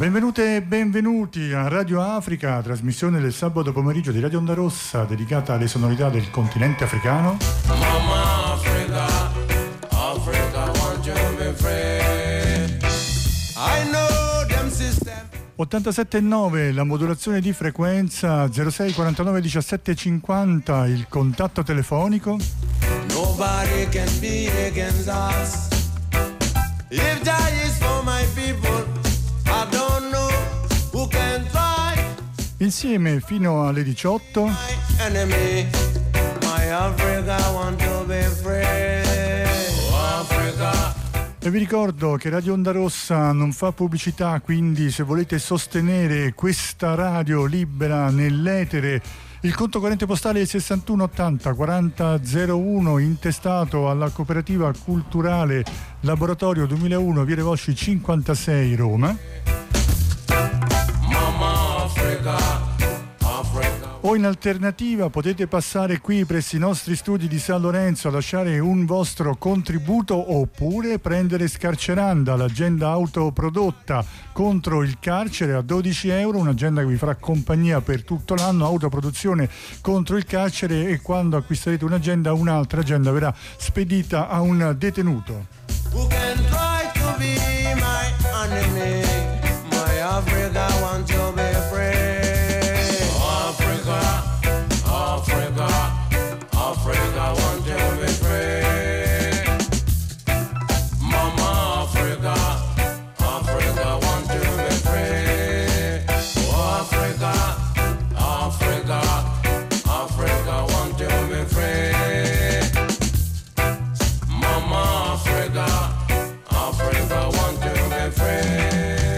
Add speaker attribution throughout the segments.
Speaker 1: Benvenute e benvenuti a Radio Africa, trasmissione del sabato pomeriggio di Radio Onda Rossa dedicata alle sonorità del continente africano.
Speaker 2: Mama Africa, Africa want you be free. I know them system.
Speaker 1: 87,9 la modulazione di frequenza, 06 49 17 50 il contatto telefonico.
Speaker 2: Nobody can be against us. If that is for my people, I don't know who can fight.
Speaker 1: Insieme fino alle 18.
Speaker 2: My enemy, my Africa want to be free. Oh, Africa.
Speaker 1: E vi ricordo che Radio Onda Rossa non fa pubblicità, quindi se volete sostenere questa radio libera nell'etere, il conto corrente postale è 6180 4001, intestato alla cooperativa culturale Laboratorio 2001, Via Revosci 56, Roma.
Speaker 2: Mama Africa.
Speaker 1: O in alternativa potete passare qui presso i nostri studi di San Lorenzo a lasciare un vostro contributo, oppure prendere Scarceranda, l'agenda autoprodotta contro il carcere a €12, un'agenda che vi farà compagnia per tutto l'anno, autoproduzione contro il carcere, e quando acquisterete un'agenda, un'altra agenda verrà spedita a un detenuto.
Speaker 2: Who can try to be my enemy? My Africa want to be free. Africa want to be free. Mama Africa, Africa want to be free. Oh Africa, Africa, Africa want to be free. Mama Africa, Africa want to be free.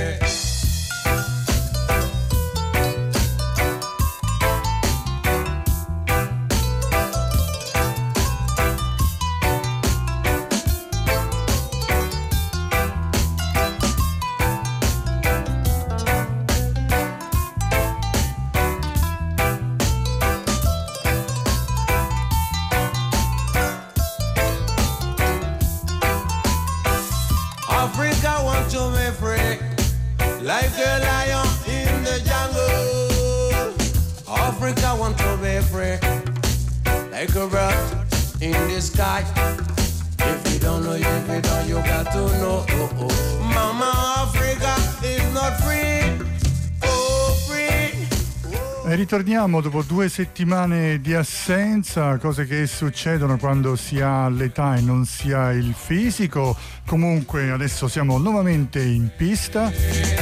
Speaker 2: Like a lion in the jungle, Africa want to be free. Like a bird in the sky. If you don't know, you got to know. Oh, oh. Mama Africa is not free. Oh, free. Oh.
Speaker 1: E ritorniamo dopo 2 settimane di assenza, cose che succedono quando si ha l'età e non si ha il fisico. Comunque adesso siamo nuovamente in pista.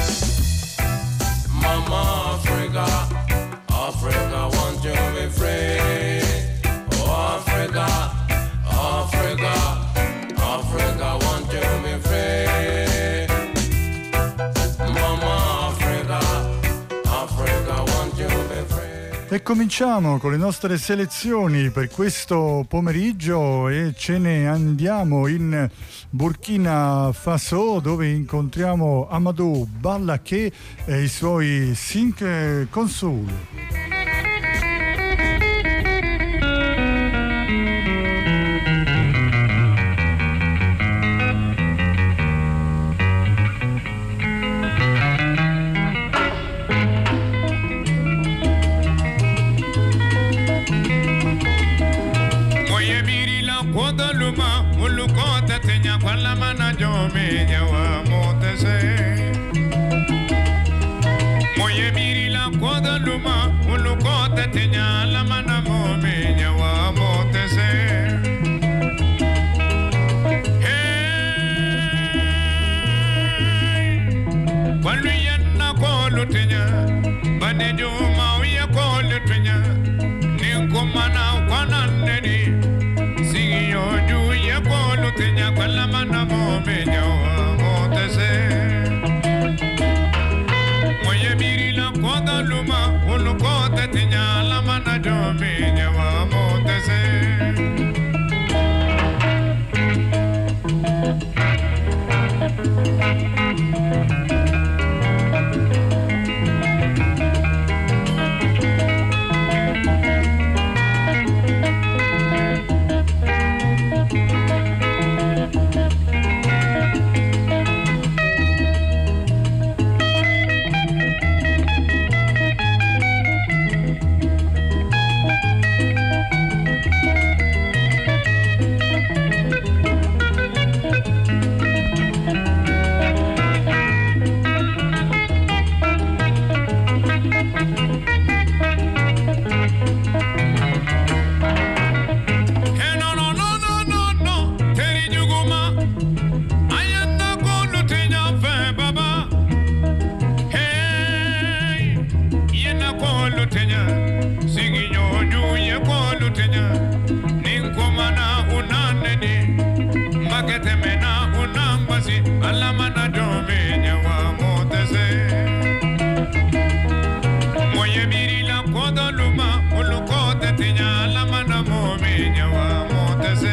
Speaker 2: Mama Africa, Africa want to be free. Oh Africa, Africa, Africa want to be free. Mama Africa, Africa want to be free.
Speaker 1: E cominciamo con le nostre selezioni per questo pomeriggio e ce ne andiamo in Burkina Faso, dove incontriamo Amadou Ballaké e i suoi 5 Consul.
Speaker 3: Quella mana jome nyawa motese moye biri la koda luma ulukota tenya la mana mome nyawa motese hey walu yanna kolu tenya bade juma uya kolu tenya ninkumana kwanandeni sigiyo juya kolu tenya kwala mana mome nyawa motese moye biri la koda luma ulukota tenya la mana jome nyawa motese luma uluko te tinya la mana mo mi nyawa mo te se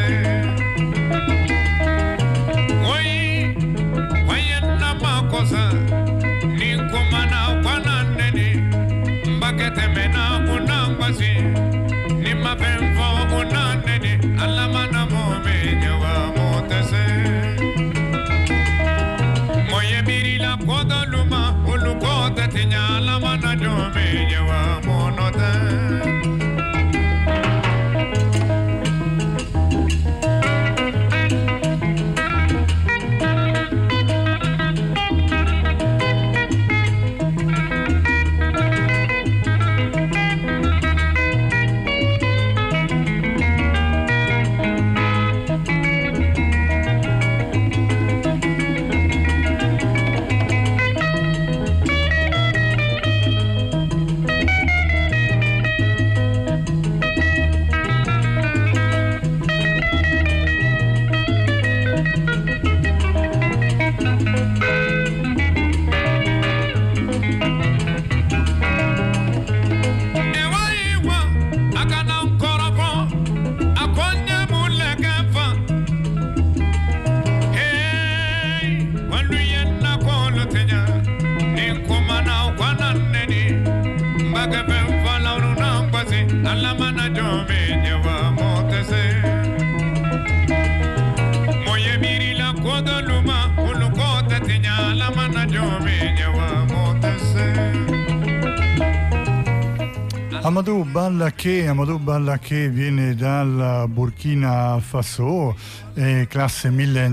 Speaker 3: oi wayna ma cosa ni kumana panande ni mbakete mena unambasi ni mapemfo unande ni alla mana mo mi nyawa mo te se moye biri la kodo luma uluko te tinya la mana do mi nyawa mo no te Amadou Ballaké viene dal Burkina Faso, classe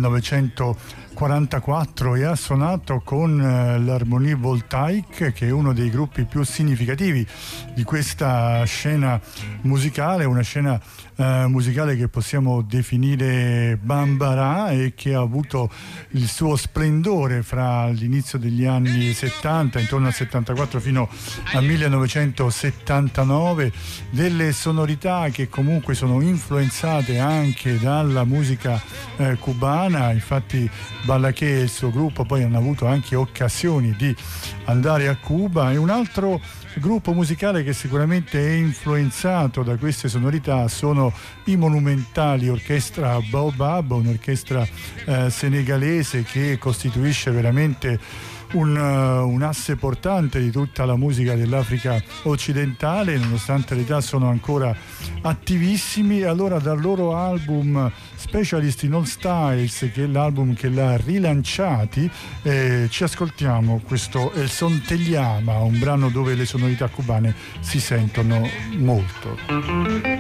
Speaker 3: 1944, e ha suonato con l'Harmonie Voltaïque, che è uno dei gruppi più significativi di questa scena musicale, una scena musicale che possiamo definire bambara e che ha avuto il suo splendore fra l'inizio degli anni 70, intorno al 74 fino al 1979, delle sonorità che comunque sono influenzate anche dalla musica cubana. Infatti Ballaké e il suo gruppo poi hanno avuto anche occasioni di andare a Cuba, e un altro gruppo musicale che sicuramente è influenzato da queste sonorità sono i monumentali Orchestra Baobab, un'orchestra senegalese che costituisce veramente un asse portante di tutta la musica dell'Africa occidentale. Nonostante l'età sono ancora attivissimi. Allora, dal loro album Specialist in All Styles, che è l'album che l'ha rilanciati, ci ascoltiamo questo El Son Te Llama, un brano dove le sonorità cubane si sentono molto.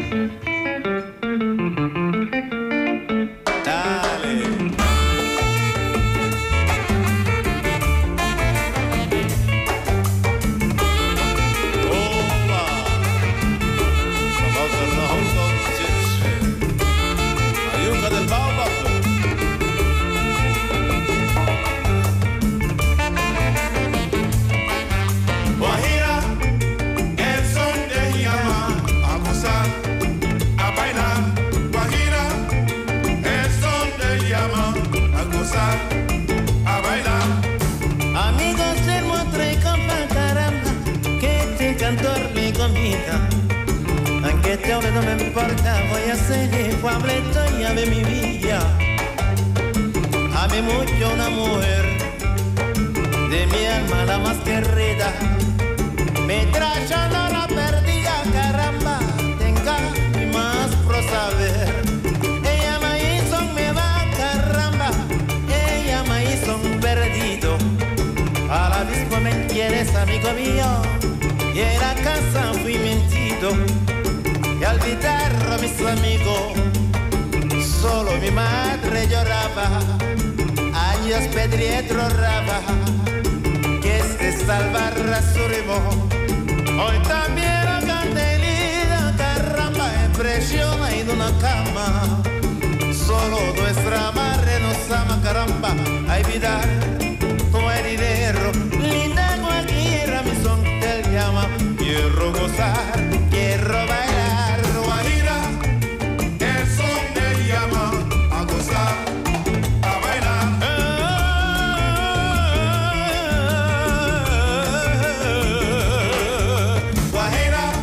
Speaker 4: No me importa, voy a seguir Puebleto y ame mi vida. Ame mucho una mujer de mi alma la más querida. Mi tracha no la perdía, caramba, tenga y más pro saber. Ella me hizo me va, caramba, ella me hizo un perdido. A la disco me quieres, amigo mío, y en la casa fui mentido. Y al olvidar a mis amigos, solo mi madre lloraba. Años Pedrietro raba, que este salvar su ritmo. Hoy también la candelita, caramba, impresiona en una cama. Solo nuestra madre nos ama, caramba, a evitar tu heredero. Linda cualquiera, mi son te llama. Quiero gozar, quiero bailar. Guajira, el son te llama a gozar, a bailar. Guajira,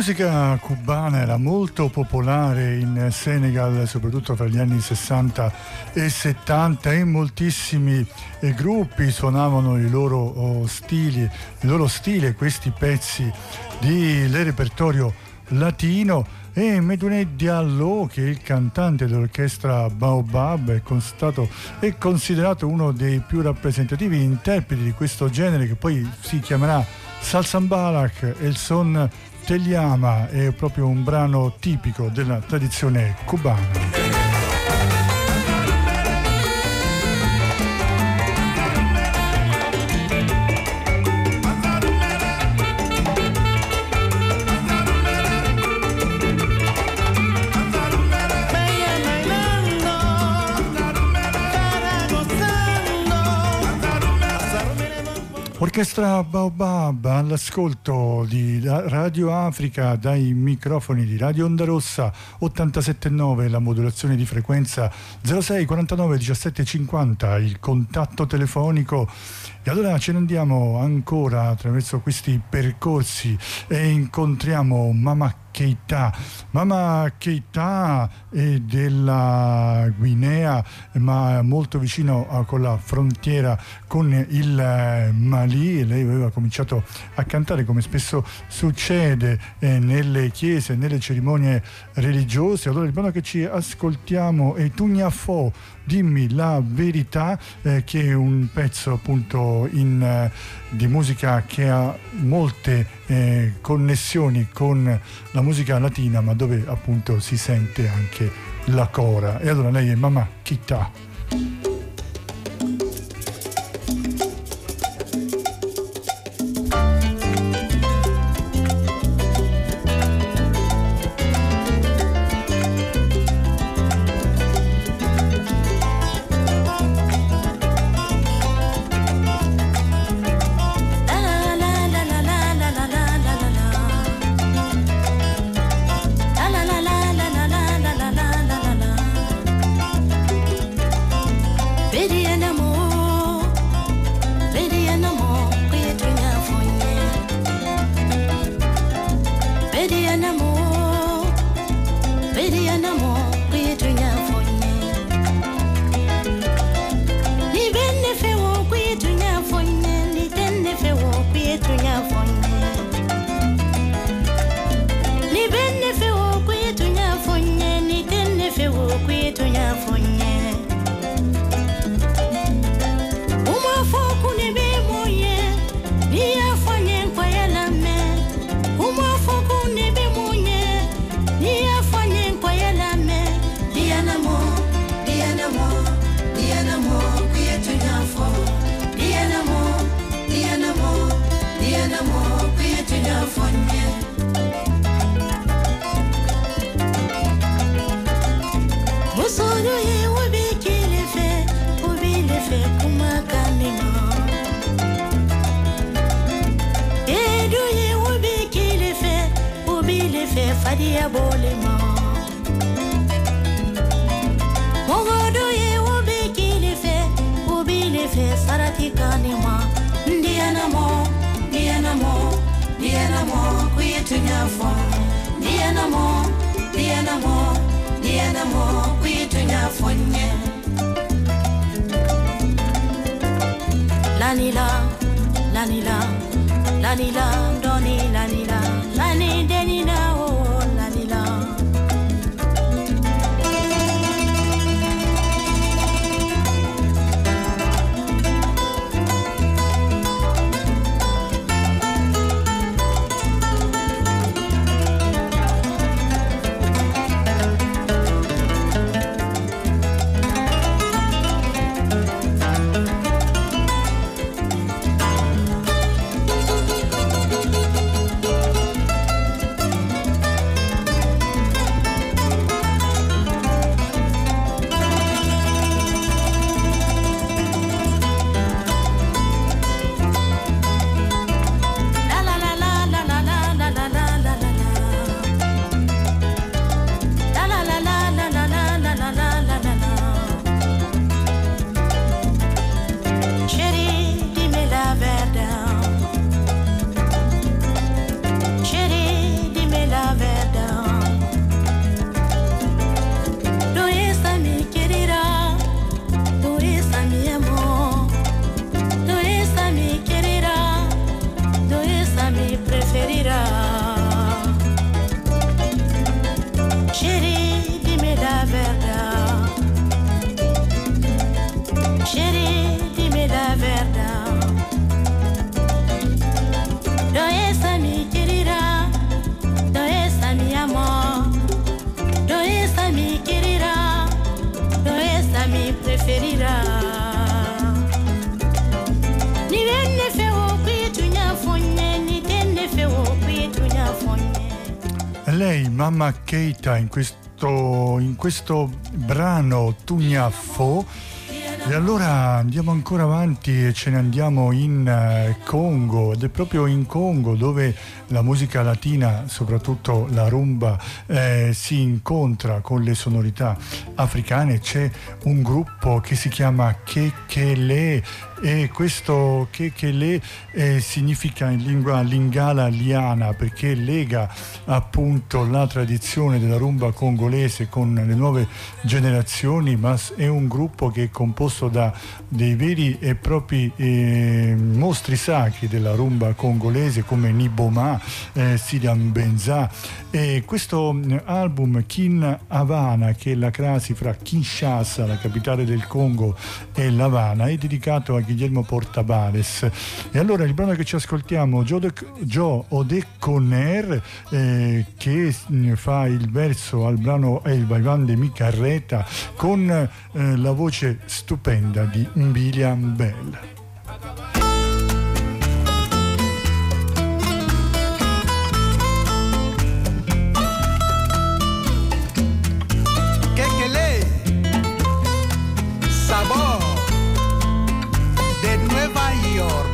Speaker 1: musica cubana era molto popolare in Senegal, soprattutto fra gli anni 60 e 70, e moltissimi gruppi suonavano il loro stile, questi pezzi di repertorio latino. E Medoune Diallo, che è il cantante dell'orchestra Baobab, è considerato uno dei più rappresentativi interpreti di questo genere, che poi si chiamerà Salsambalak. El Son Te Llama è proprio un brano tipico della tradizione cubana. Orchestra Baobab all'ascolto di Radio Africa dai microfoni di Radio Onda Rossa 87.9, la modulazione di frequenza 06 49 17 50, il contatto telefonico. E allora ce ne andiamo ancora attraverso questi percorsi e incontriamo Mama Keita. Mama Keita è della Guinea, ma molto vicino con la frontiera con il Mali. Lei aveva cominciato a cantare, come spesso succede, nelle chiese, nelle cerimonie religiose. Allora il brano che ci ascoltiamo è Tugnafo, Dimmi la verità, che è un pezzo appunto di musica che ha molte connessioni con la musica latina, ma dove appunto si sente anche la cora. E allora lei è Mama Keita.
Speaker 5: mi preferirà. Ni venne fewo qui tu nya fogne, ni tenne fewo qui tu nya fogne.
Speaker 1: Lei, Mamma Keita, in questo brano Tugnafo. E allora andiamo ancora avanti e ce ne andiamo in Congo, ed è proprio in Congo dove la musica latina, soprattutto la rumba, si incontra con le sonorità africane. C'è un gruppo che si chiama Kekele, e questo Kekele significa in lingua lingala liana, perché lega appunto la tradizione della rumba congolese con le nuove generazioni, ma è un gruppo che è composto da dei veri e propri mostri sacri della rumba congolese come Niboma, Sidian Benza, e questo album Kin Havana, che è la crasi fra Kinshasa, la capitale del Congo, e l'Havana, è dedicato a Guillermo Portabales. E allora il brano che ci ascoltiamo, Joe Odeconner, che fa il verso al brano El Vaivan de mi Carreta, con la voce stupenda di Mbilian Bell.
Speaker 2: Sabor de Nueva York.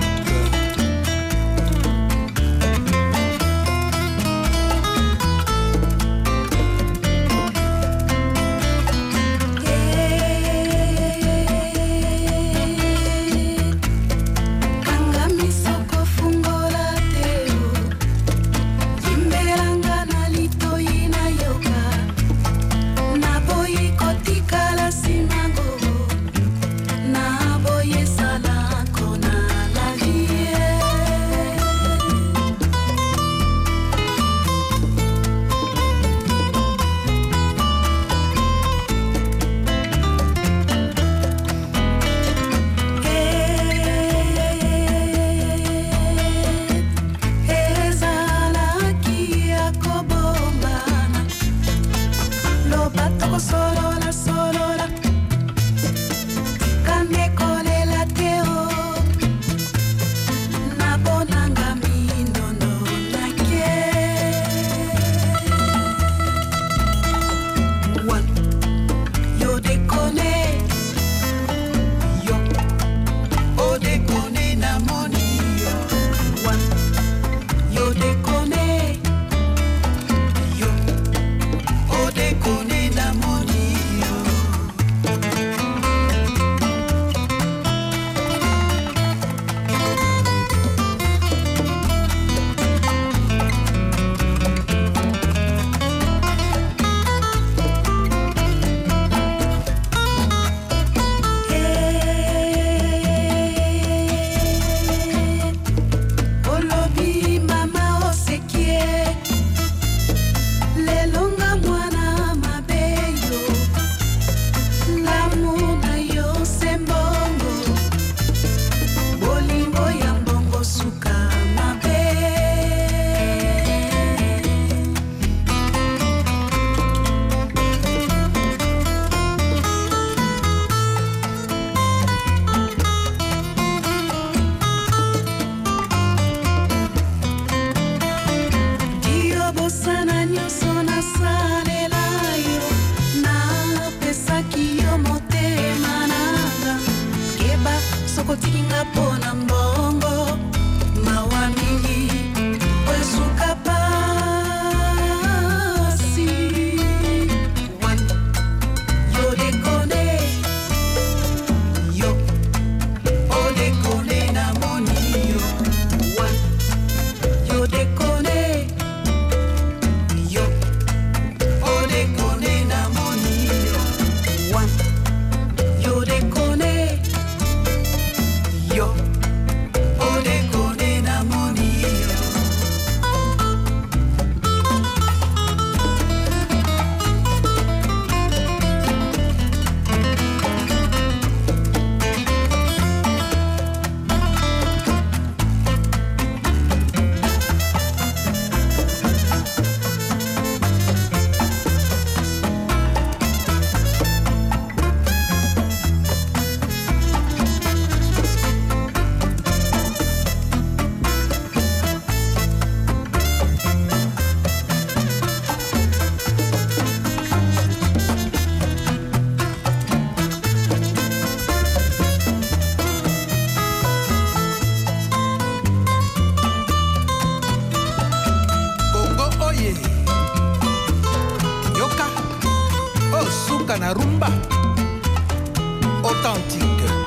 Speaker 2: la rumba authentique.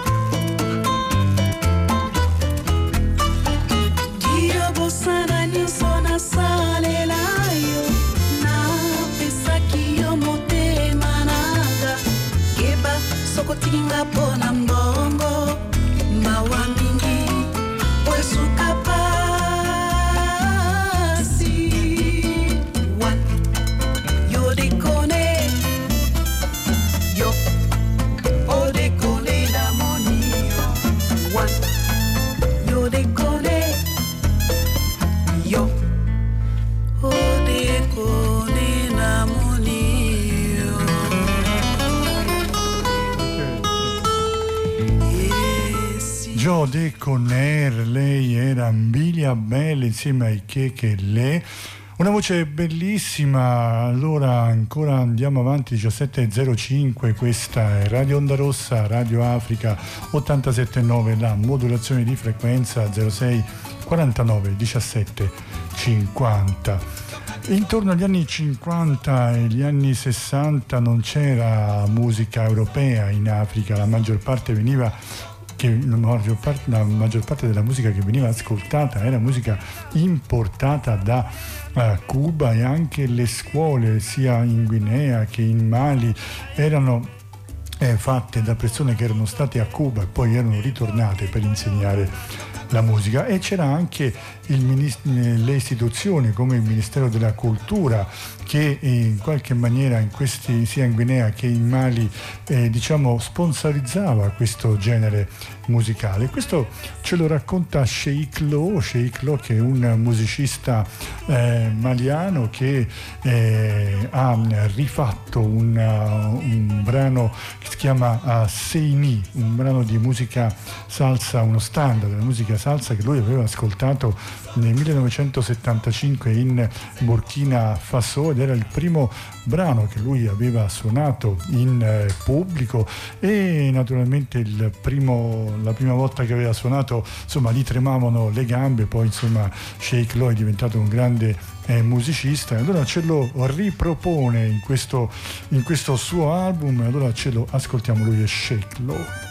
Speaker 6: Dio bossana ni sona sale laio na pesa kiyo mote mananga keba sokotinga pona mbongo mawa mingi oesuka pasi wan yo dekone yo o dekone la monio wan yo dekone yo o dekone la monio.
Speaker 1: Joe Deconner, lei era Ambilia Bell insieme ai Che Le. Una voce bellissima. Allora ancora andiamo avanti, 17.05, questa è Radio Onda Rossa, Radio Africa 87.9, la modulazione di frequenza 06 49 17 50. Intorno agli anni 50 e gli anni 60 non c'era musica europea in Africa, la maggior parte della musica che veniva ascoltata era musica importata da Cuba, e anche le scuole sia in Guinea che in Mali erano fatte da persone che erano state a Cuba e poi erano ritornate per insegnare la musica. E c'era anche le istituzioni come il Ministero della Cultura che in qualche maniera sia in Guinea che in Mali sponsorizzava questo genere musicale. Questo ce lo racconta Sheikh Lo, che è un musicista maliano che ha rifatto un brano che si chiama Seini, un brano di musica salsa, uno standard della musica salsa che lui aveva ascoltato nel 1975 in Burkina Faso, ed era il primo brano che lui aveva suonato in pubblico, e naturalmente la prima volta che aveva suonato gli tremavano le gambe. Poi Sheikh Lo è diventato un grande musicista, e allora ce lo ripropone in questo suo album, e allora ce lo ascoltiamo. Lui è Sheikh Lo.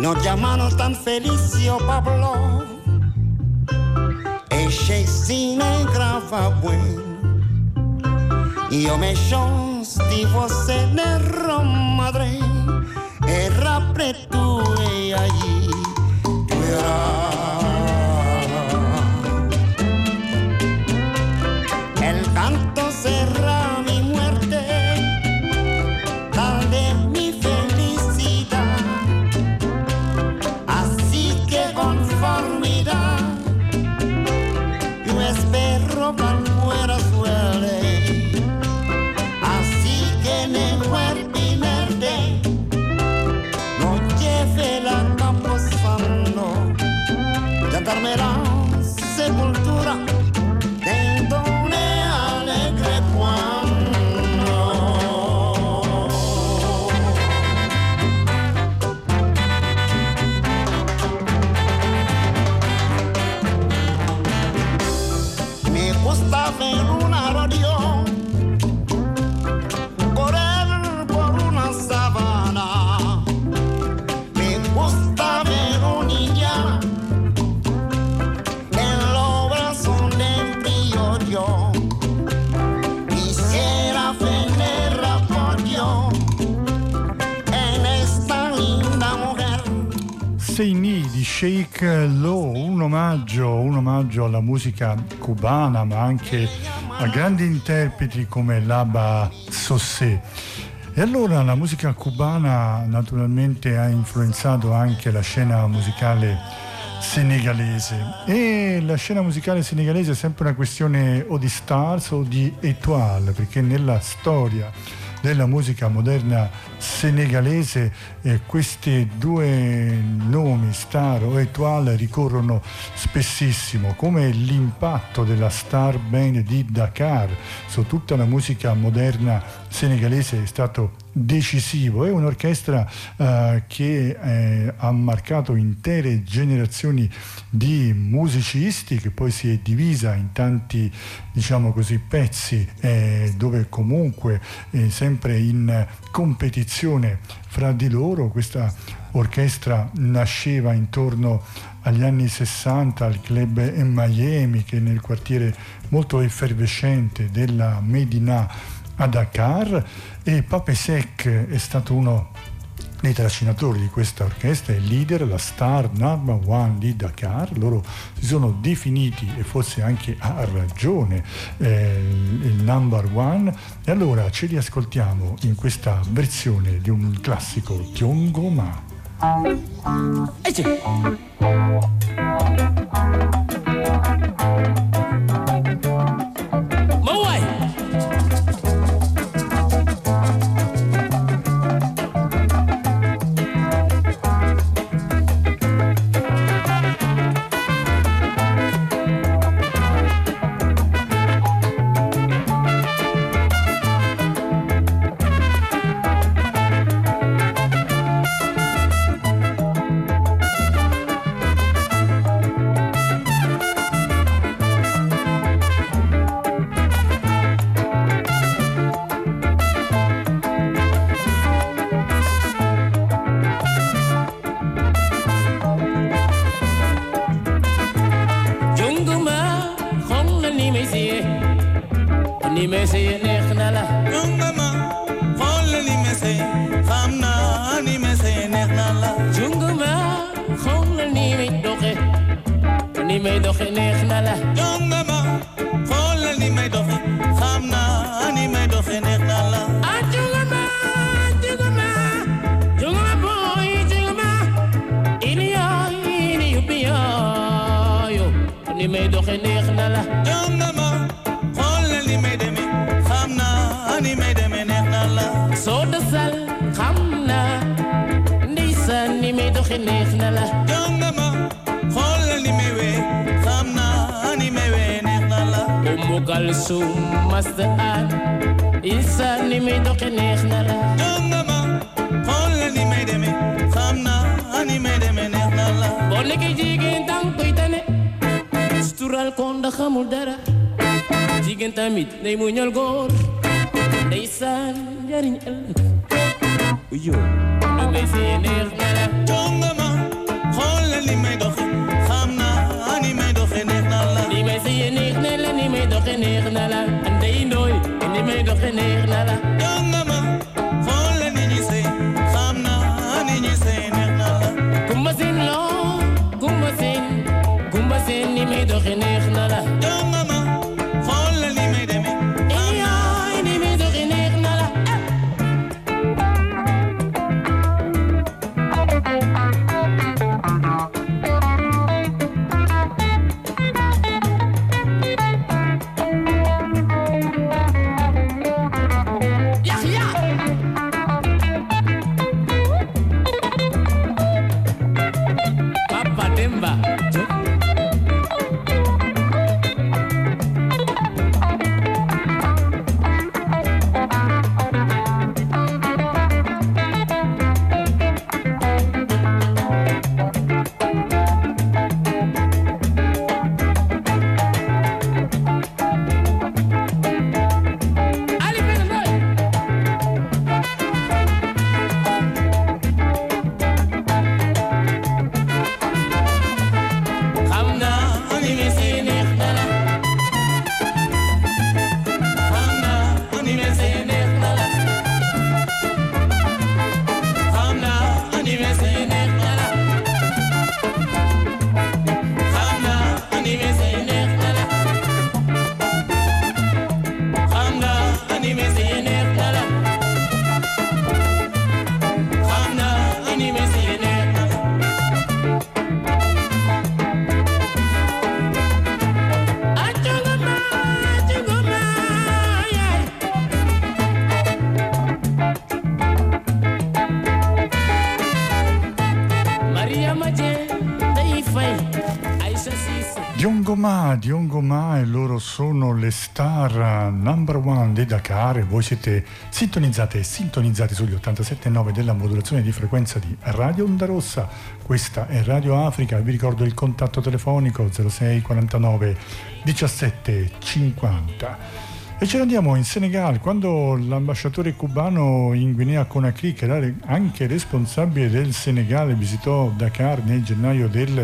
Speaker 7: nos llamamos tan felices, Pablo. E scesine grava bueno. Io me chance di você ne Madre. E rapre tu e allí tu el canto será mi muerte, tal de mi felicidad. Así que conformidad, yo espero que fuera suerte. Así que en el huertinerde no lleve la camposando, ya darme la sepultura.
Speaker 1: Say Ni di Sheikh Lo, un omaggio alla musica cubana, ma anche a grandi interpreti come Laba Sossé. E allora la musica cubana naturalmente ha influenzato anche la scena musicale senegalese, e la scena musicale senegalese è sempre una questione o di stars o di étoile, perché nella storia della musica moderna senegalese questi due nomi, star o étoile, ricorrono spessissimo, come l'impatto della star band di Dakar su tutta la musica moderna senegalese è stato decisivo. È un'orchestra che ha marcato intere generazioni di musicisti, che poi si è divisa in tanti, diciamo così, pezzi, dove comunque sempre in competizione fra di loro. Questa orchestra nasceva intorno agli anni 60 al club Miami, che è nel quartiere molto effervescente della Medina a Dakar, e Pape Seck è stato uno dei trascinatori di questa orchestra, il leader, la star number one di Dakar. Loro si sono definiti, e forse anche a ragione, il number one, e allora ce li ascoltiamo in questa versione di un classico, Tiongoma.
Speaker 8: Jigéen tamit day muñal góor ndeysaan njariñ ëllëg uyo lu may see neex na la
Speaker 4: ni may doxe xam naa ni may doxe neex na la
Speaker 8: ni may sëy neex na la ni may doxe neex na la ndey ndooy ni may doxe neex na la
Speaker 4: jongama xool la ni ñi sëy xam naa ni ñi sëy neex na la
Speaker 8: kumba seen loo kumba seen ni may doxe neex na la
Speaker 4: jongama xool la ni may demee
Speaker 8: ni may doxe neex na la
Speaker 1: Diongo Ma e loro sono le star number one di Dakar e voi siete sintonizzati sugli 87.9 della modulazione di frequenza di Radio Onda Rossa. Questa è Radio Africa, vi ricordo il contatto telefonico 06 49 17 50. E ce ne andiamo in Senegal quando l'ambasciatore cubano in Guinea Conakry, che era anche responsabile del Senegal, visitò Dakar nel gennaio del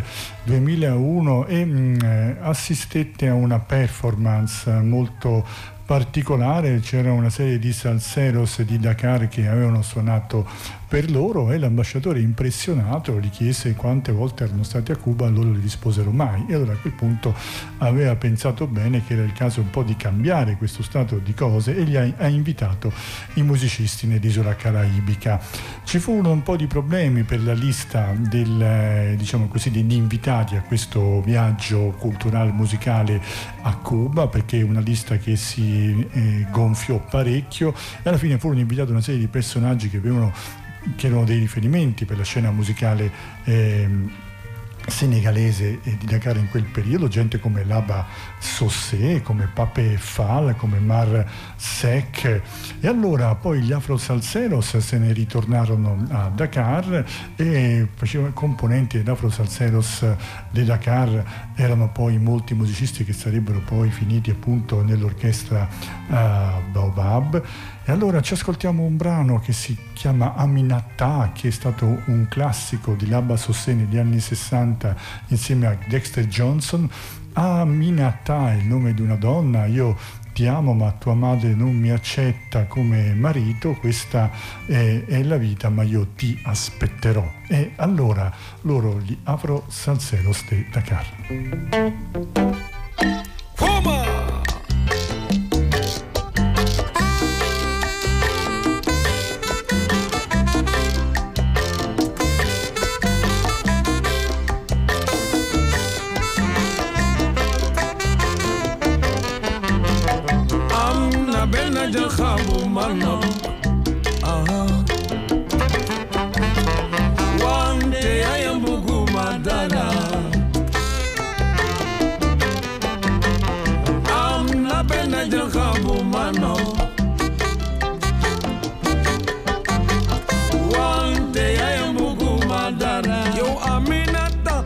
Speaker 1: 2001 e assistette a una performance molto particolare. C'era una serie di salseros di Dakar che avevano suonato per loro e l'ambasciatore, impressionato, gli chiese quante volte erano stati a Cuba. Loro gli risposero mai, e allora a quel punto aveva pensato bene che era il caso un po' di cambiare questo stato di cose e gli ha invitato i musicisti nell'isola caraibica. Ci furono un po' di problemi per la lista degli invitati a questo viaggio culturale musicale a Cuba, perché è una lista che si gonfiò parecchio e alla fine furono invitati una serie di personaggi che erano dei riferimenti per la scena musicale senegalese e di Dakar in quel periodo, gente come Laba Sossé, come Pape Fall, come Mar Sec. E allora poi gli Afro Salseros se ne ritornarono a Dakar e componenti dell'Afro Salseros di Dakar erano poi molti musicisti che sarebbero poi finiti appunto nell'orchestra Baobab. E allora ci ascoltiamo un brano che si chiama Aminata, che è stato un classico di Laba Sossé negli anni 60 insieme a Dexter Johnson. Aminata è il nome di una donna. Io ti amo ma tua madre non mi accetta come marito, questa è la vita ma io ti aspetterò. E allora loro, gli Afro Salseros de Dakar.
Speaker 9: Khabu mano wande ayambugu madala amna bena khabu mano wande ayambugu madala yo aminata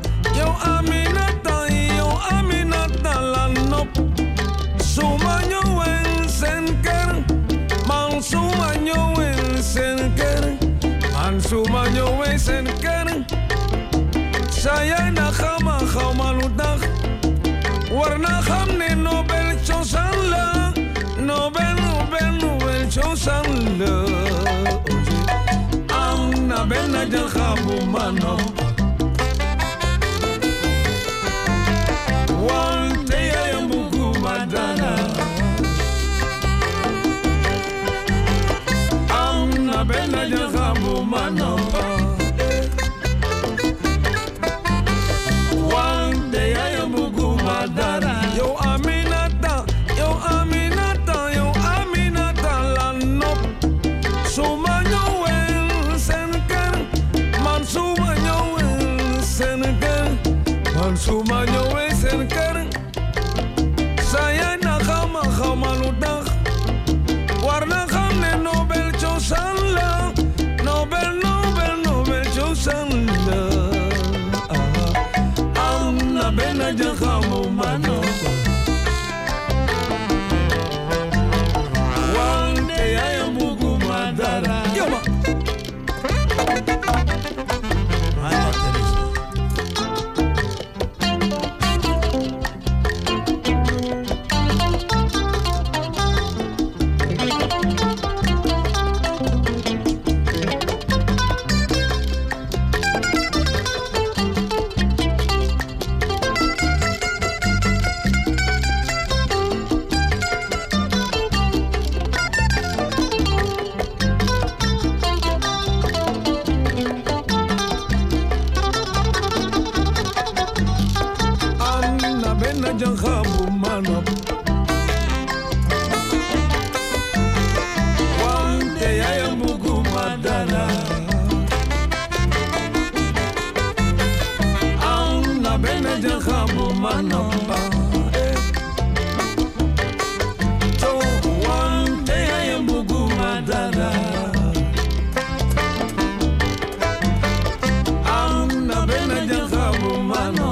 Speaker 9: lanop sumanyo wen senker Suma saya na khama khamaludak warna khamne Nobel chosanla Nobel chosanla amna benna jakhabu mano wante ya mbugu madana amna benna jakhabu mano wante ya mbugu madana yo aminata yo aminata yo aminata lano sumanyo el senker man sumanyo el senker man sumanyo el senker saya na khama khamaludak warna khamne Nobel chosanla Nobel chosanla amna bena jakhamu mano wante ya mbugu madara yoma jakhabu mano wante ya mbugu madara amna bena jakhabu mano to wante ya mbugu madara amna bena jakhabu mano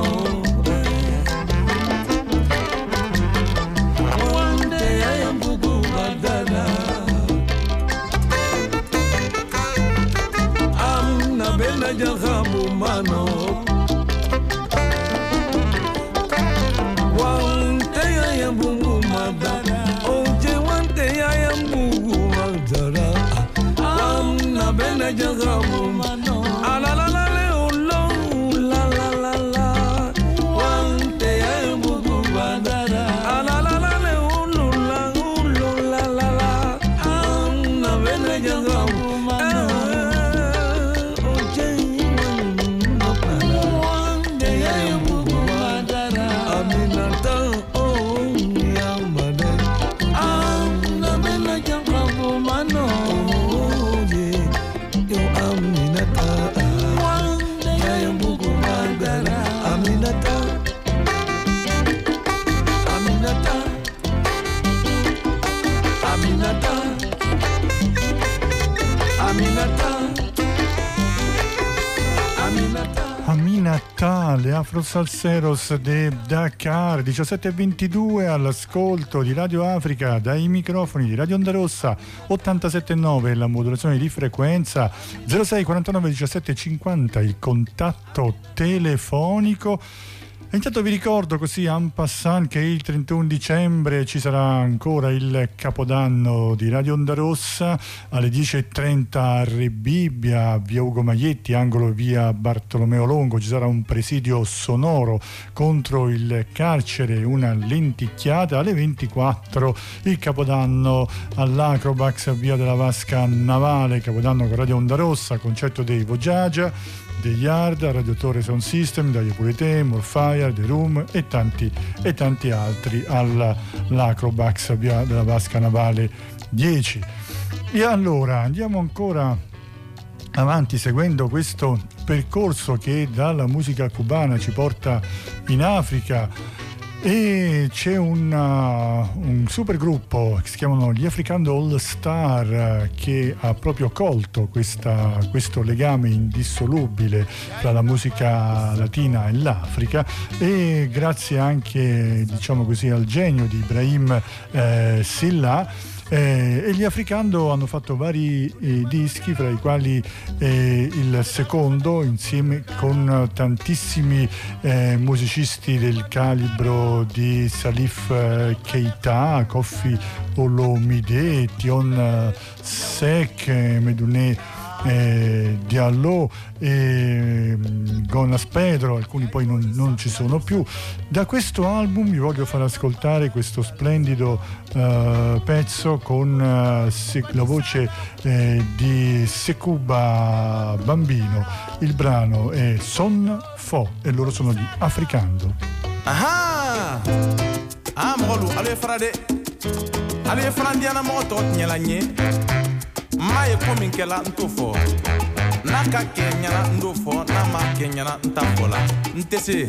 Speaker 9: bena jakhabu mano wante ya mbugu madara oje wante ya mbugu madara amna bena jakhabu mano ala la la le ulo la la la la wante ya mbugu madara ala la la le ulo la la la amna bena jakhabu mano
Speaker 1: Aminata, le Afro Salseros de Dakar, 17:22 all'ascolto di Radio Africa dai microfoni di Radio Onda Rossa 87.9, la modulazione di frequenza 06 49 17 50, il contatto telefonico. E intanto vi ricordo così en passant che il 31 dicembre ci sarà ancora il Capodanno di Radio Onda Rossa alle 10:30 a Rebibbia, via Ugo Maglietti, angolo via Bartolomeo Longo. Ci sarà un presidio sonoro contro il carcere, una lenticchiata. Alle 24 il Capodanno all'Acrobax, via della Vasca Navale, Capodanno con Radio Onda Rossa, concerto dei Vojaja, The Yard, Radiatore Sound System, Dario Pulite, Morfire, The Room e tanti altri all'Acrobax, via della Vasca Navale 10. E allora andiamo ancora avanti seguendo questo percorso che dalla musica cubana ci porta in Africa. E c'è un super gruppo che si chiamano gli African All Star, che ha proprio colto questo legame indissolubile tra la musica latina e l'Africa, e grazie anche, diciamo così, al genio di Ibrahim Silla E gli Africando hanno fatto vari dischi, fra i quali il secondo, insieme con tantissimi musicisti del calibro di Salif Keita, Koffi Olomide, Tion Sek, Medouné Diallo e Gonas Pedro, alcuni poi non ci sono più. Da questo album vi voglio far ascoltare questo splendido pezzo con la voce di Sekuba Bambino. Il brano è Son Fo e loro sono di Africando.
Speaker 10: Aha! Ah, molu, allez frade. Allez frandiana moto nyelanye. Maye komin kela ntofo. Naka kenyana ndofo, nama kenyana ntafola. Ntese.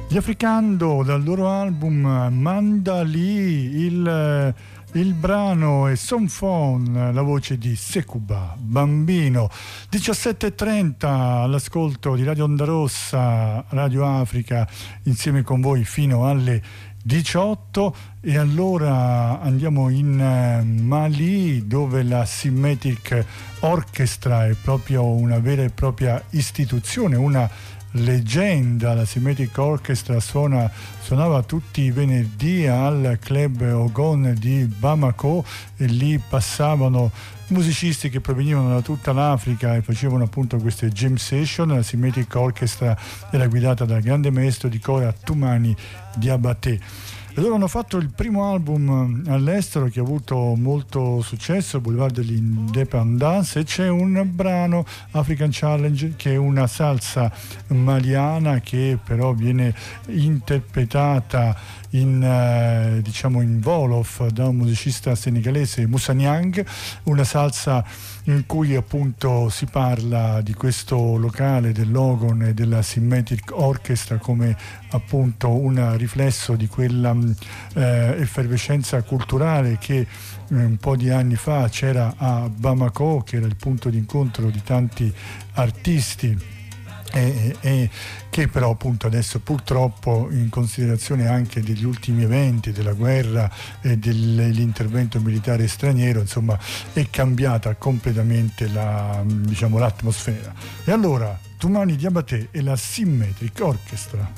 Speaker 1: Gli Africando dal loro album Mandali, il brano è Sonfon, la voce di Sekuba Bambino. 17:30 all'ascolto di Radio Onda Rossa, Radio Africa, insieme con voi fino alle 18. E allora andiamo in Mali, dove la Symmetric Orchestra è proprio una vera e propria istituzione, una leggenda. La Symmetric Orchestra suonava tutti i venerdì al Club Ogon di Bamako e lì passavano musicisti che provenivano da tutta l'Africa e facevano appunto queste jam session. La Symmetric Orchestra era guidata dal grande maestro di Kora Toumani Diabaté. E loro hanno fatto il primo album all'estero che ha avuto molto successo, Boulevard de l'Indépendance, e c'è un brano, African Challenge, che è una salsa maliana che però viene interpretata in Wolof da un musicista senegalese, Moussa Niang, una salsa in cui appunto si parla di questo locale dell'Ogon e della Symmetric Orchestra come appunto un riflesso di quella effervescenza culturale che un po' di anni fa c'era a Bamako, che era il punto d'incontro di tanti artisti e che però appunto adesso purtroppo, in considerazione anche degli ultimi eventi della guerra e dell'intervento militare straniero, insomma, è cambiata completamente l'atmosfera. E allora Toumani Diabaté e la Symmetric Orchestra.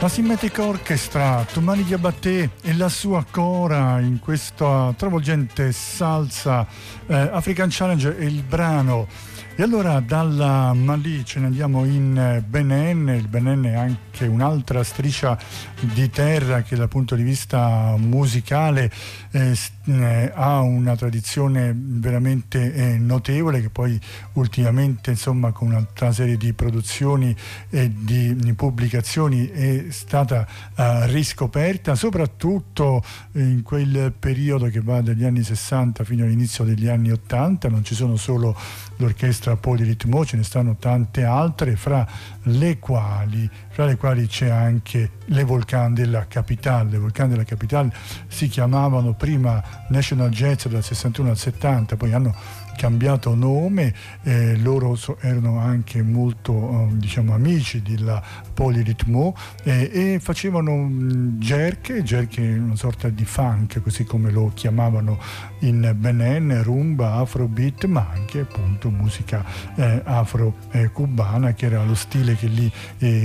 Speaker 1: La Symmetric Orchestra, Toumani Diabaté e la sua cora in questa travolgente salsa African Challenge è il brano. E allora dalla Mali ce ne andiamo in Benin. Il Benin è anche un'altra striscia di terra che dal punto di vista musicale ha una tradizione veramente notevole, che poi ultimamente insomma con un'altra serie di produzioni e di pubblicazioni è stata riscoperta, soprattutto in quel periodo che va dagli anni 60 fino all'inizio degli anni 80. Non ci sono solo l'orchestra Polyrythmo, ce ne stanno tante altre, fra le quali c'è anche le Volcans de la Capitale. Le Volcans de la Capitale si chiamavano prima National Jazz dal 61 al 70, poi hanno cambiato nome, loro erano anche molto amici della Polyrythmo e facevano jerk, una sorta di funk, così come lo chiamavano in Benin, rumba, afrobeat, ma anche appunto musica afro-cubana, che era lo stile che lì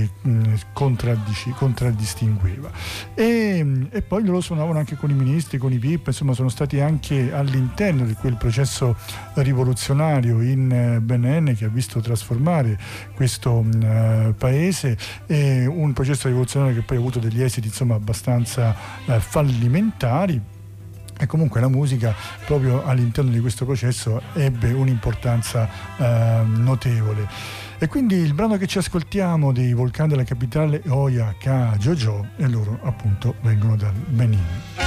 Speaker 1: contraddistingueva. E poi loro suonavano anche con i ministri, con i VIP, insomma sono stati anche all'interno di quel processo rivoluzionario in Benin che ha visto trasformare questo paese, un processo rivoluzionario che poi ha avuto degli esiti insomma abbastanza fallimentari. E comunque la musica proprio all'interno di questo processo ebbe un'importanza notevole. E quindi il brano che ci ascoltiamo dei Volcans della Capitale è Oya Ka Jojo, e loro appunto vengono dal Benin.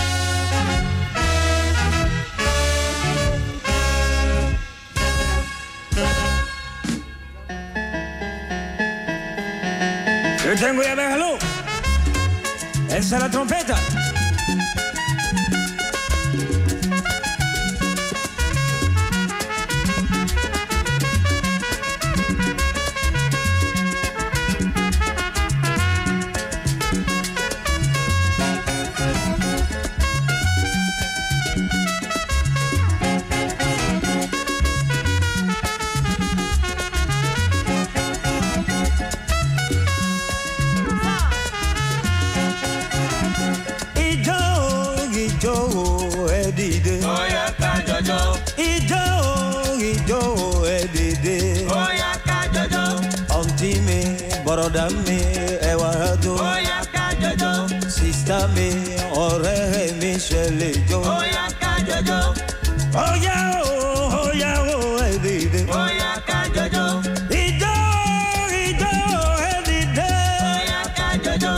Speaker 11: Yo tengo ya déjalo. Esa es la trompeta.
Speaker 4: Borodami ewado Oya Ka Jojo, sister mi ọ̀rẹ́ mi ṣẹlẹ̀ jó Oya Ka Jojo, oya o edide Oya Ka Jojo, ijo edide Oya Ka Jojo,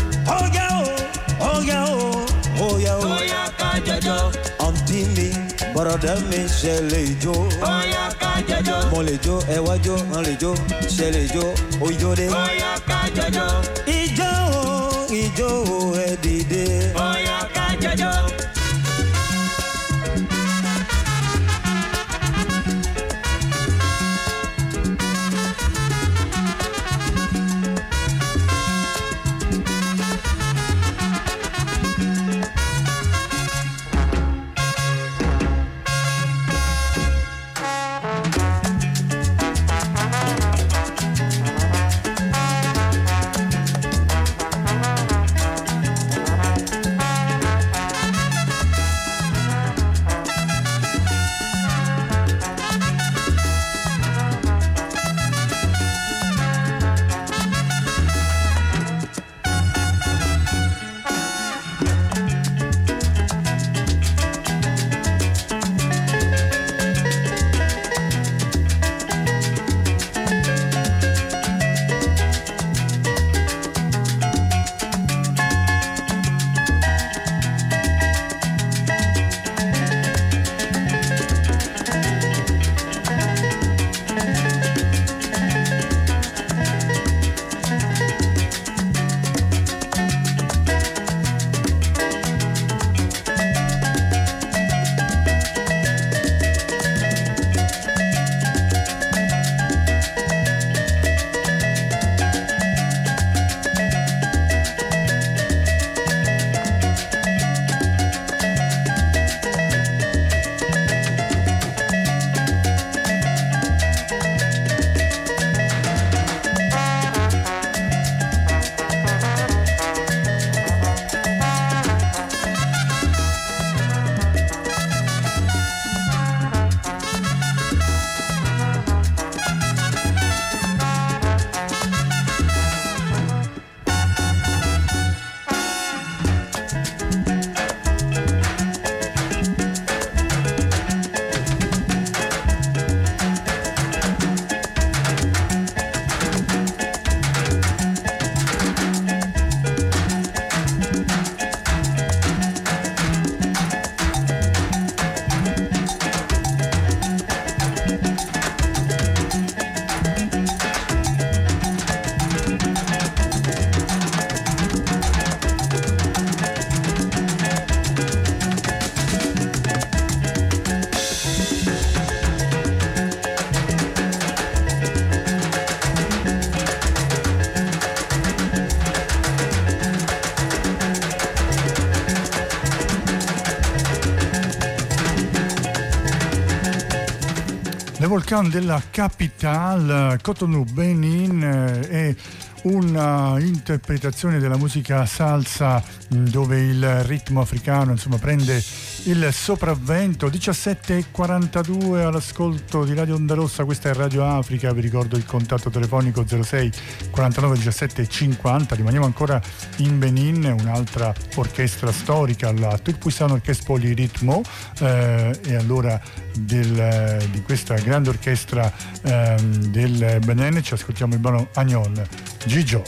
Speaker 4: oya Ka Jojo, aunty mi borodami ṣẹlẹ̀ jó Oya Ka Jojo, mo lè jó ẹ wá jó mo lè jó ṣẹlẹ̀ jó ojo de Oya Ka Jojo, ijo ẹ dìde Oya Ka Jojo.
Speaker 1: Le Volcan della Capitale, Cotonou Benin è una interpretazione della musica salsa dove il ritmo africano insomma prende il sopravvento. 17:42 all'ascolto di Radio Onda Rossa, questa è Radio Africa, vi ricordo il contatto telefonico 06 49 17 50. Rimaniamo ancora in Benin, un'altra orchestra storica, la Tout-Puissant Orchestre Polyrythmo, e allora di questa grande orchestra del Benin ci ascoltiamo il brano Agnol, Gigio.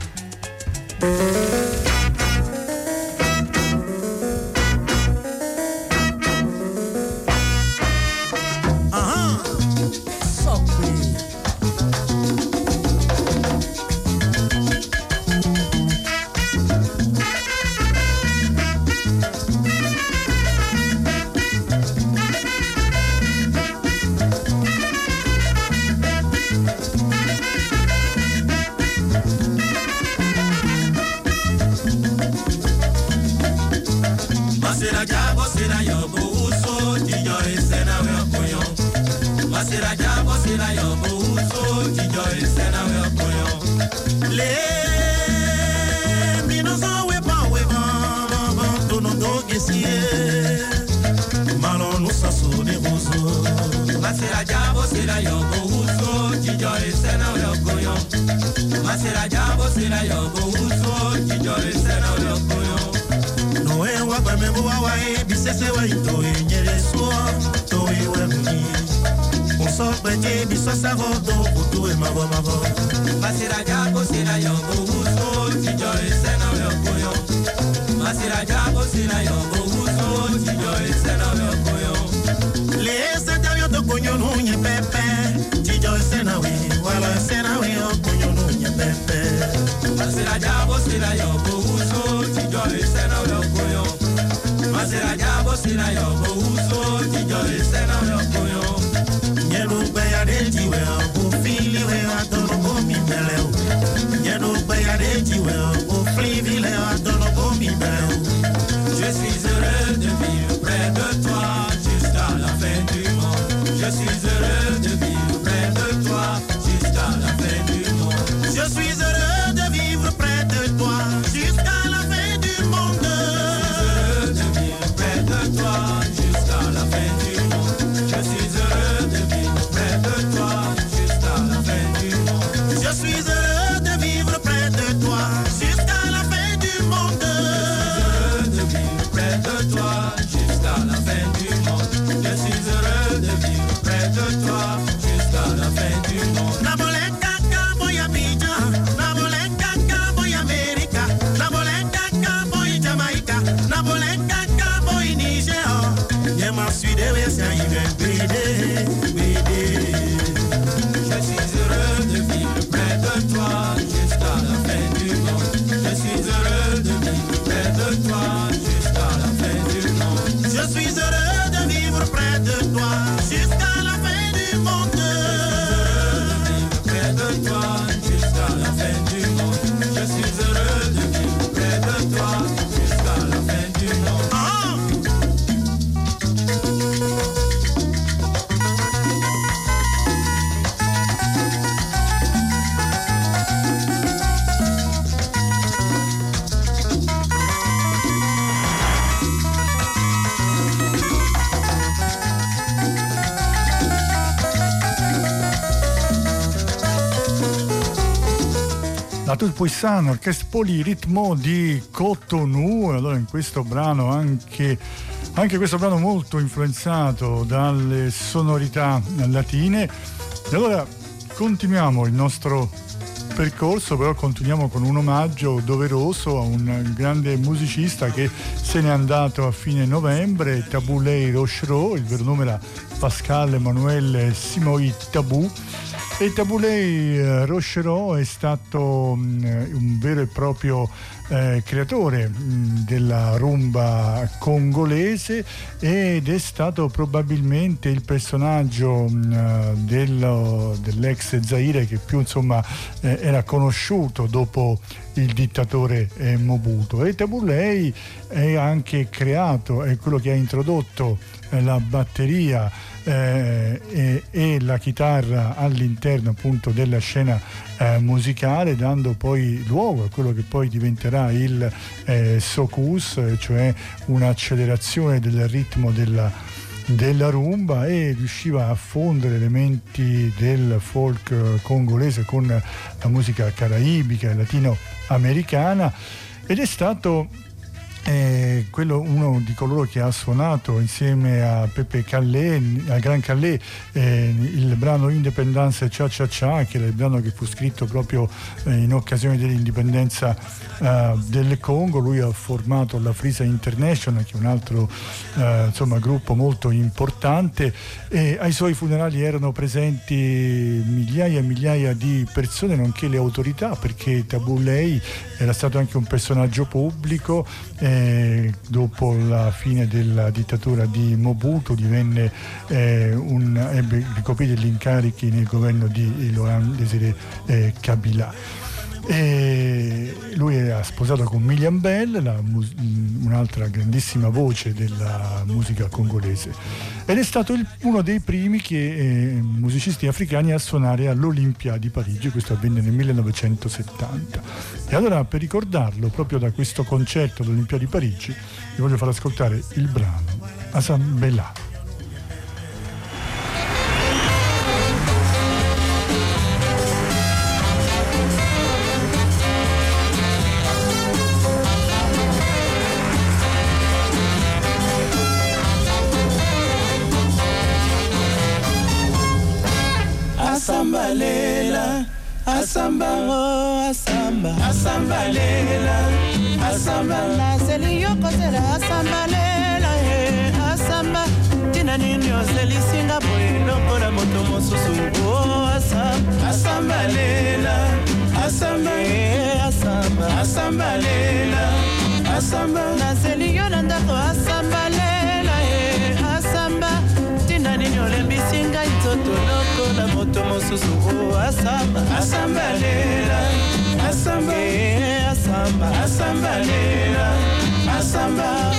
Speaker 1: La Tout-Puissant Orchestre Polyrythmo di Cotonou. Allora in questo brano anche questo brano molto influenzato dalle sonorità latine. E allora continuiamo il nostro percorso, però continuiamo con un omaggio doveroso a un grande musicista che se n'è andato a fine novembre, Taboulé Rochereau, il vero nome era Pascal Emmanuel Simoï Tabou. E Taboulé Rochereau è stato un vero e proprio creatore della rumba congolese ed è stato probabilmente il personaggio dell'ex Zaire che più insomma era conosciuto dopo il dittatore Mobutu. E Taboulé è anche creato, è quello che ha introdotto la batteria
Speaker 3: e la chitarra all'interno appunto della scena musicale, dando poi luogo a quello che poi diventerà il soukous, cioè un'accelerazione del ritmo della rumba, e riusciva a fondere elementi del folk congolese con la musica caraibica e latinoamericana, ed è stato uno di coloro che ha suonato insieme a Pepe Kalle, al Gran Kalle, il brano Independence Cha Cha Cha, che era il brano che fu scritto proprio in occasione dell'indipendenza del Congo. Lui ha formato la Frisa International, che è un altro gruppo molto importante, e ai suoi funerali erano presenti migliaia e migliaia di persone, nonché le autorità, perché Tabu Ley era stato anche un personaggio pubblico. Dopo la fine della dittatura di Mobutu ebbe ricoprire gli incarichi nel governo di Laurent Désiré Kabila. E lui ha sposato con Miriam Bell, un'altra grandissima voce della musica congolese, ed è stato uno dei primi musicisti africani a suonare all'Olympia di Parigi. Questo avvenne nel 1970. E allora, per ricordarlo, proprio da questo concerto all'Olympia di Parigi, vi voglio far ascoltare il brano Asambela.
Speaker 4: Asambalela, asamba, oh, asamba, asambalela, asamba, la seliyoko sela, asambalela, asamba, tina ninyo seli Singapore, lokola moto mosusu, oh, asamba, asambalela, asamba, asamba, asambalela, asamba, la seliyona ndako, asambalela, asamba, tina ninyo lembisinga itoto lokola moto mosusu, oh, asamba, asambalela, asamba, asamba, asambalela, asamba.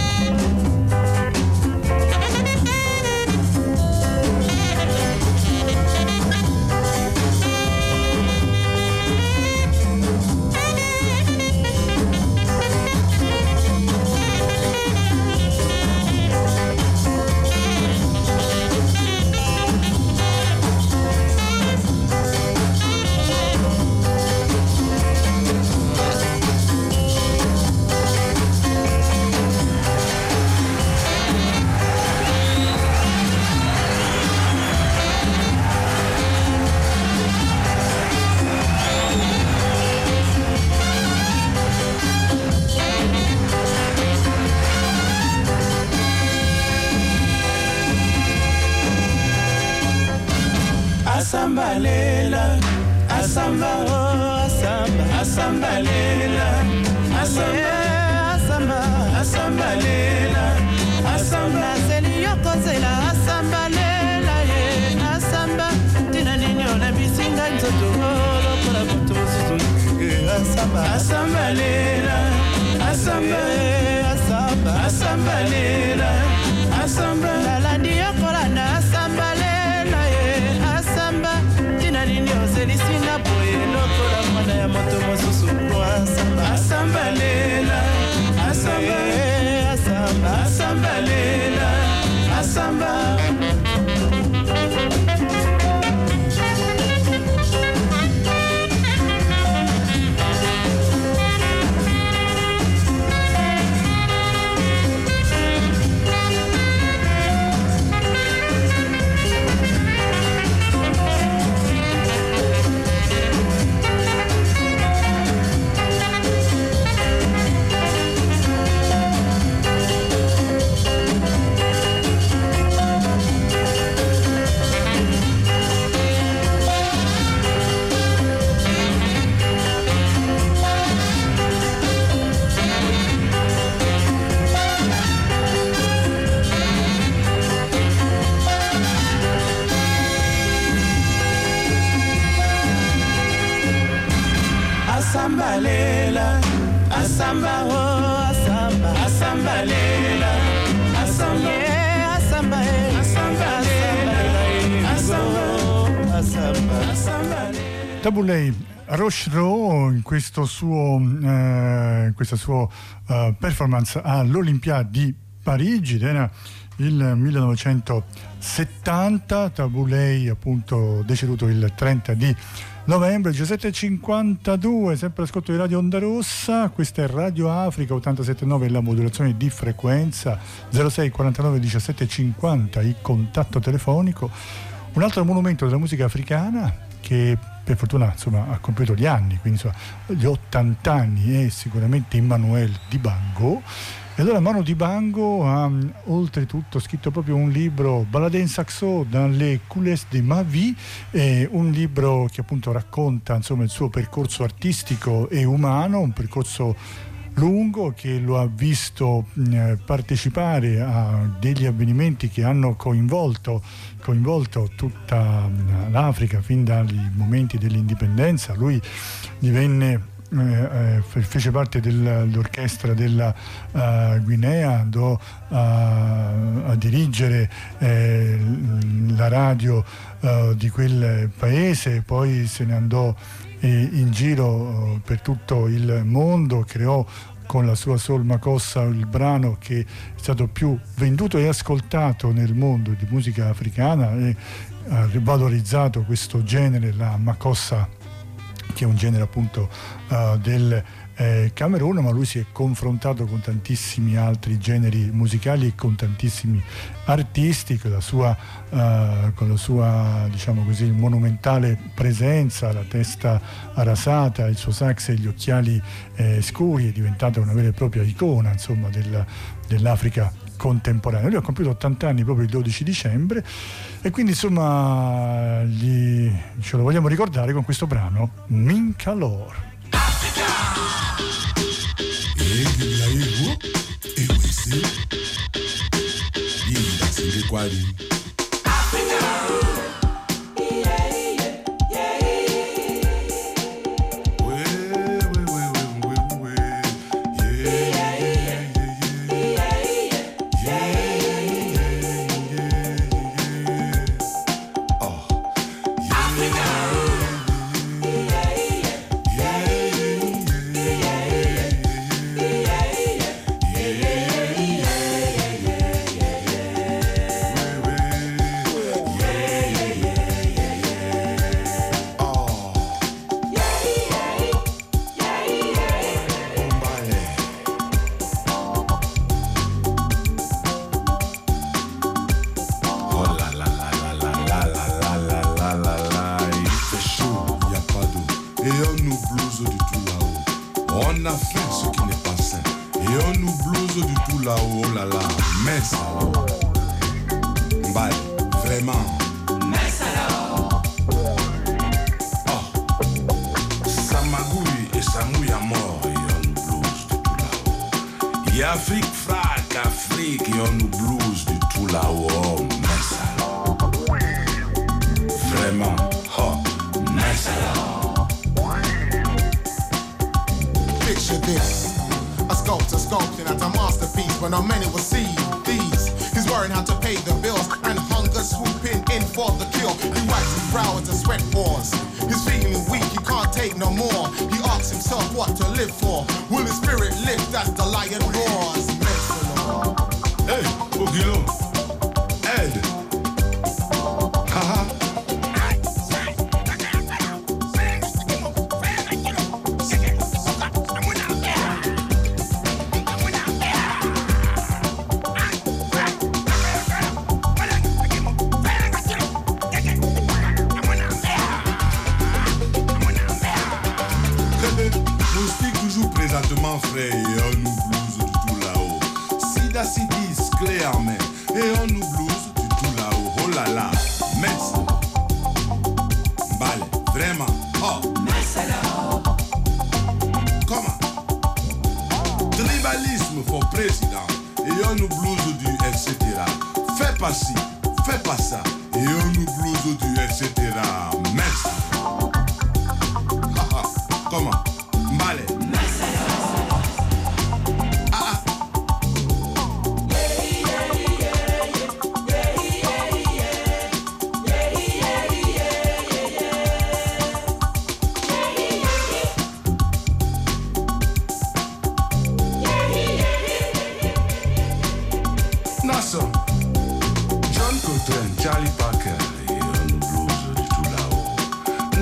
Speaker 4: Asambalela, asamba, oh, asamba, asambalela, asamba, asambalela, asamba, seliyoko sela, asambalela, asamba, tina ninyo na bisinga nzoto, lokola moto mosusu, asamba, asambalela, asamba, asamba, asambalela, asamba, lalandi yokola na asambalela, Sina boye lokola mwana ya moto mosusu, asamba, asambalela, asamba, asamba, asambalela, asamba. Asambalela, asamba, oh, asamba, asambalela, asamba, asamba, asamba,
Speaker 1: Tabulei Rochereau in questa sua performance all'Olimpiade di Parigi, era il 1970. Tabulei appunto deceduto il 30 di novembre, 17:52, sempre l'ascolto di Radio Onda Rossa. Questa è Radio Africa 87.9, la modulazione di frequenza, 06 49 17 50 il contatto telefonico. Un altro monumento della musica africana che per fortuna insomma ha compiuto gli anni, quindi insomma, gli 80 anni, è sicuramente Emmanuel Dibango. E allora Manu Dibango ha oltretutto scritto proprio un libro, Balade in Saxo dans les coulisses de ma vie, un libro che appunto racconta insomma il suo percorso artistico e umano, un percorso lungo che lo ha visto partecipare a degli avvenimenti che hanno coinvolto tutta l'Africa fin dai momenti dell'indipendenza. Lui fece parte dell'orchestra della Guinea, andò a dirigere la radio di quel paese, poi se ne andò in giro per tutto il mondo, creò con la sua Soul Makossa il brano che è stato più venduto e ascoltato nel mondo di musica africana, e ha valorizzato questo genere, la Makossa, che è un genere appunto del Camerun, ma lui si è confrontato con tantissimi altri generi musicali e con tantissimi artisti, con la sua diciamo così monumentale presenza, la testa rasata, il suo sax e gli occhiali scuri, è diventata una vera e propria icona insomma dell'Africa contemporanea. Lui ha compiuto 80 anni proprio il 12 dicembre e quindi insomma ce lo vogliamo ricordare con questo brano Mincalor.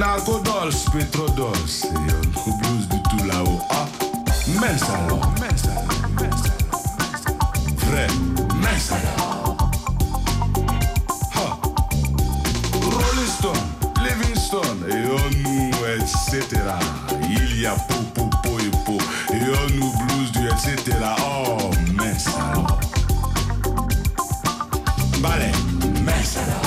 Speaker 12: Narcodols, Petrodols, et on blues du tout là-haut. Ah, Mensalo, vrai, Mensalo. Ha, Rolling Stone, Livingstone, et on nous, etc. Il y a po, et on nous blues du etc. Oh, Mensalo. Vale, Mensalo.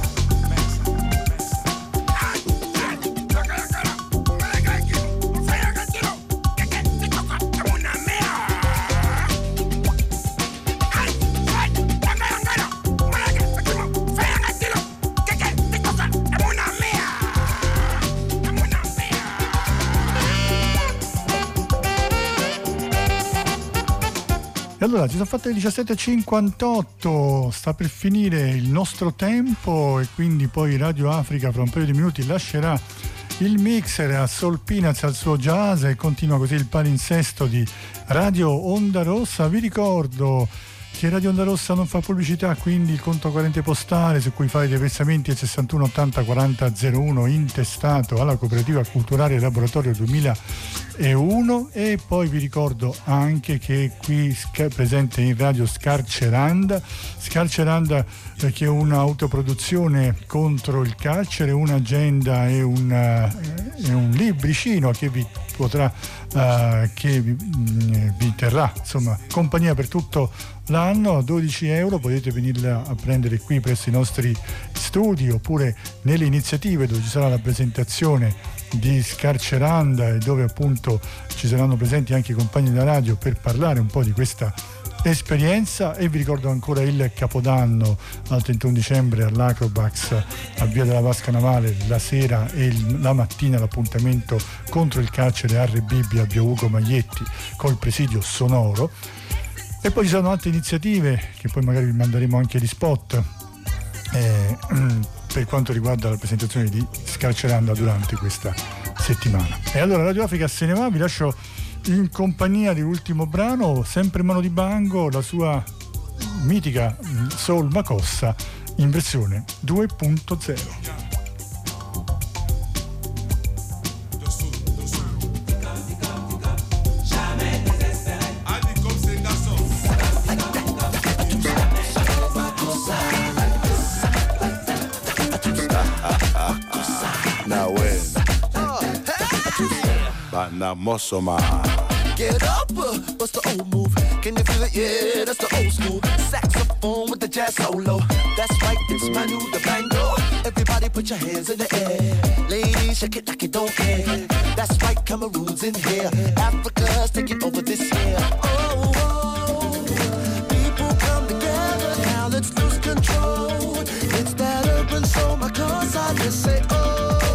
Speaker 1: E allora ci sono fatte le 17.58, sta per finire il nostro tempo e quindi poi Radio Africa fra un paio di minuti lascerà il mixer a Soul Peanuts al suo jazz e continua così il palinsesto di Radio Onda Rossa. Vi ricordo che Radio Onda Rossa non fa pubblicità, quindi il conto corrente postale su cui fare dei versamenti è 61 80 40 01 intestato alla Cooperativa Culturale Laboratorio 2001. E poi vi ricordo anche che qui è presente in radio Scarceranda che è un'autoproduzione contro il carcere, un'agenda e un libricino che vi potrà che vi terrà insomma compagnia per tutto l'anno a 12 euro. Potete venirla a prendere qui presso i nostri studi oppure nelle iniziative dove ci sarà la presentazione di Scarceranda e dove appunto ci saranno presenti anche i compagni della radio per parlare un po' di questa esperienza. E vi ricordo ancora il Capodanno al 31 dicembre all'Acrobax a Via della Vasca Navale, la sera e la mattina l'appuntamento contro il carcere RBB a Via Ugo Maglietti col presidio sonoro. E poi ci sono altre iniziative che poi magari vi manderemo anche gli spot per quanto riguarda la presentazione di Scarceranda durante questa settimana. E allora Radio Africa se ne va, vi lascio in compagnia dell'ultimo brano, sempre Mano di Bango, la sua mitica Soul Makossa in versione 2.0.
Speaker 12: Now Mosoma.
Speaker 13: Get up, what's the old move? Can you feel it? Yeah, that's the old school. Saxophone with the jazz solo. That's right, it's Manu the Bango. Everybody put your hands in the air. Ladies, shake it like you don't care. That's right, Cameroon's in here. Africa's taking over this year. Oh, oh, people come together, now let's lose control. It's that urban soul, my cause I just say, oh.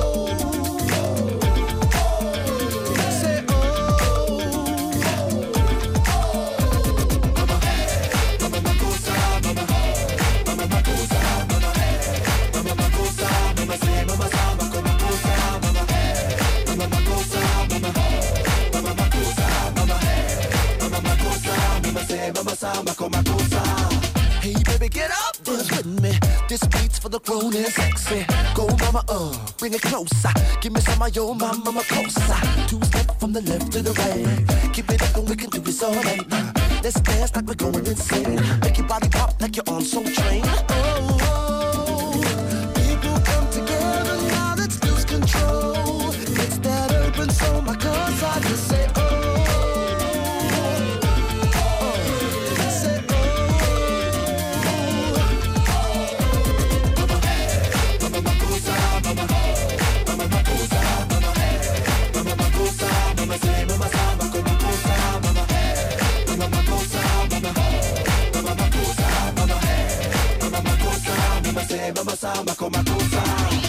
Speaker 13: Hey baby, get up, dance with me. This beat's for the grown and sexy. Go mama, bring it closer. Give me some of your mama Makossa. 2-step from the left to the right. Keep it up and we can do this all night. Let's dance like we're going insane. Make your body pop like you're on Soul Train. Oh, oh, people come together, now let's lose control. It's that urban soul, my cause I just say, oh. Mama, Makossa.